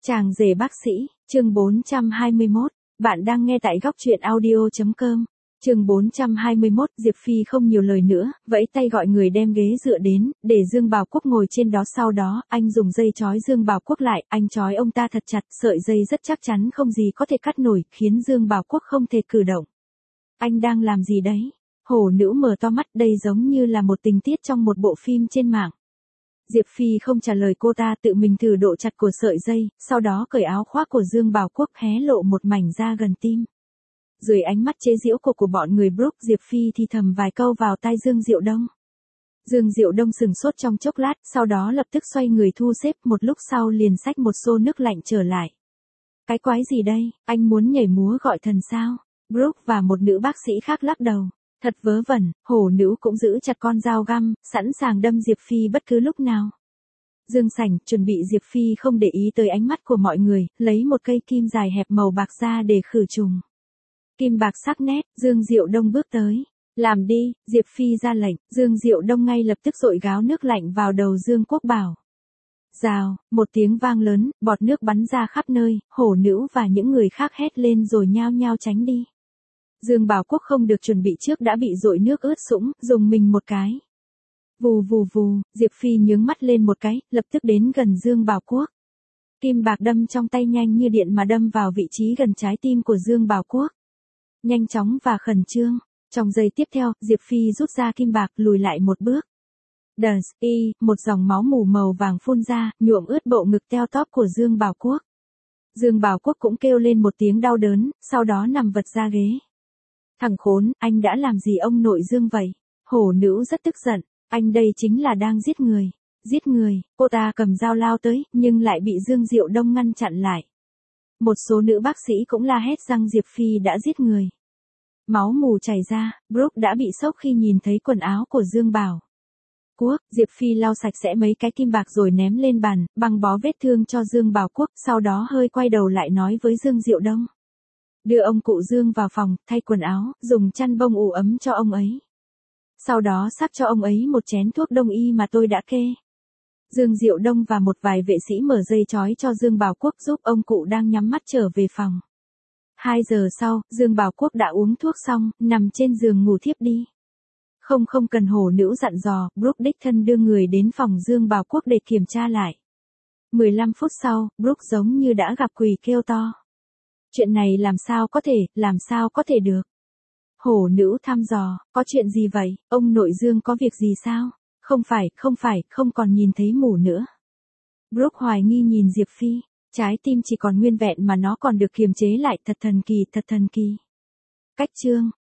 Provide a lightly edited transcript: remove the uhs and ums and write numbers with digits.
Chàng rể bác sĩ, chương 421, bạn đang nghe tại góc truyện audio.com. Chương 421, Diệp Phi không nhiều lời nữa, vẫy tay gọi người đem ghế dựa đến, để Dương Bảo Quốc ngồi trên đó, sau đó, anh dùng dây trói Dương Bảo Quốc lại, anh trói ông ta thật chặt, sợi dây rất chắc chắn không gì có thể cắt nổi, khiến Dương Bảo Quốc không thể cử động. Anh đang làm gì đấy? Hổ nữ mở to mắt, đây giống như là một tình tiết trong một bộ phim trên mạng. Diệp Phi không trả lời cô ta, tự mình thử độ chặt của sợi dây, sau đó cởi áo khoác của Dương Bảo Quốc, hé lộ một mảnh da gần tim. Dưới ánh mắt chế giễu của bọn người Brook, Diệp Phi thì thầm vài câu vào tai Dương Diệu Đông. Dương Diệu Đông sừng sốt trong chốc lát, sau đó lập tức xoay người thu xếp, một lúc sau liền xách một xô nước lạnh trở lại. Cái quái gì đây, anh muốn nhảy múa gọi thần sao? Brook và một nữ bác sĩ khác lắc đầu. Thật vớ vẩn, hổ nữ cũng giữ chặt con dao găm, sẵn sàng đâm Diệp Phi bất cứ lúc nào. Dương Sảnh chuẩn bị Diệp Phi không để ý tới ánh mắt của mọi người, lấy một cây kim dài hẹp màu bạc ra để khử trùng. Kim bạc sắc nét, Dương Diệu Đông bước tới. Làm đi, Diệp Phi ra lệnh, Dương Diệu Đông ngay lập tức dội gáo nước lạnh vào đầu Dương Quốc Bảo. Rào, một tiếng vang lớn, bọt nước bắn ra khắp nơi, hổ nữ và những người khác hét lên rồi nhao nhao tránh đi. Dương Bảo Quốc không được chuẩn bị trước đã bị dội nước ướt sũng, dùng mình một cái. Vù vù vù, Diệp Phi nhướng mắt lên một cái, lập tức đến gần Dương Bảo Quốc. Kim bạc đâm trong tay nhanh như điện mà đâm vào vị trí gần trái tim của Dương Bảo Quốc. Nhanh chóng và khẩn trương, trong giây tiếp theo, Diệp Phi rút ra kim bạc, lùi lại một bước. Một dòng máu mù màu vàng phun ra, nhuộm ướt bộ ngực teo tóp của Dương Bảo Quốc. Dương Bảo Quốc cũng kêu lên một tiếng đau đớn, sau đó nằm vật ra ghế. Thằng khốn, anh đã làm gì ông nội Dương vậy? Hổ nữ rất tức giận, anh đây chính là đang giết người. Giết người, cô ta cầm dao lao tới, nhưng lại bị Dương Diệu Đông ngăn chặn lại. Một số nữ bác sĩ cũng la hét rằng Diệp Phi đã giết người. Máu mù chảy ra, Brook đã bị sốc khi nhìn thấy quần áo của Dương Bảo Quốc. Diệp Phi lau sạch sẽ mấy cái kim bạc rồi ném lên bàn, băng bó vết thương cho Dương Bảo Quốc, sau đó hơi quay đầu lại nói với Dương Diệu Đông. Đưa ông cụ Dương vào phòng, thay quần áo, dùng chăn bông ủ ấm cho ông ấy. Sau đó sắc cho ông ấy một chén thuốc đông y mà tôi đã kê. Dương Diệu Đông và một vài vệ sĩ mở dây trói cho Dương Bảo Quốc, giúp ông cụ đang nhắm mắt trở về phòng. 2 giờ sau, Dương Bảo Quốc đã uống thuốc xong, nằm trên giường ngủ thiếp đi. Không cần hổ nữ dặn dò, Brook đích thân đưa người đến phòng Dương Bảo Quốc để kiểm tra lại. 15 phút sau, Brook giống như đã gặp quỷ kêu to. Chuyện này làm sao có thể được. Hổ nữ thăm dò, có chuyện gì vậy, ông nội Dương có việc gì sao? Không phải, không còn nhìn thấy mù nữa. Brook hoài nghi nhìn Diệp Phi, trái tim chỉ còn nguyên vẹn mà nó còn được kiềm chế lại, thật thần kỳ. Cách chương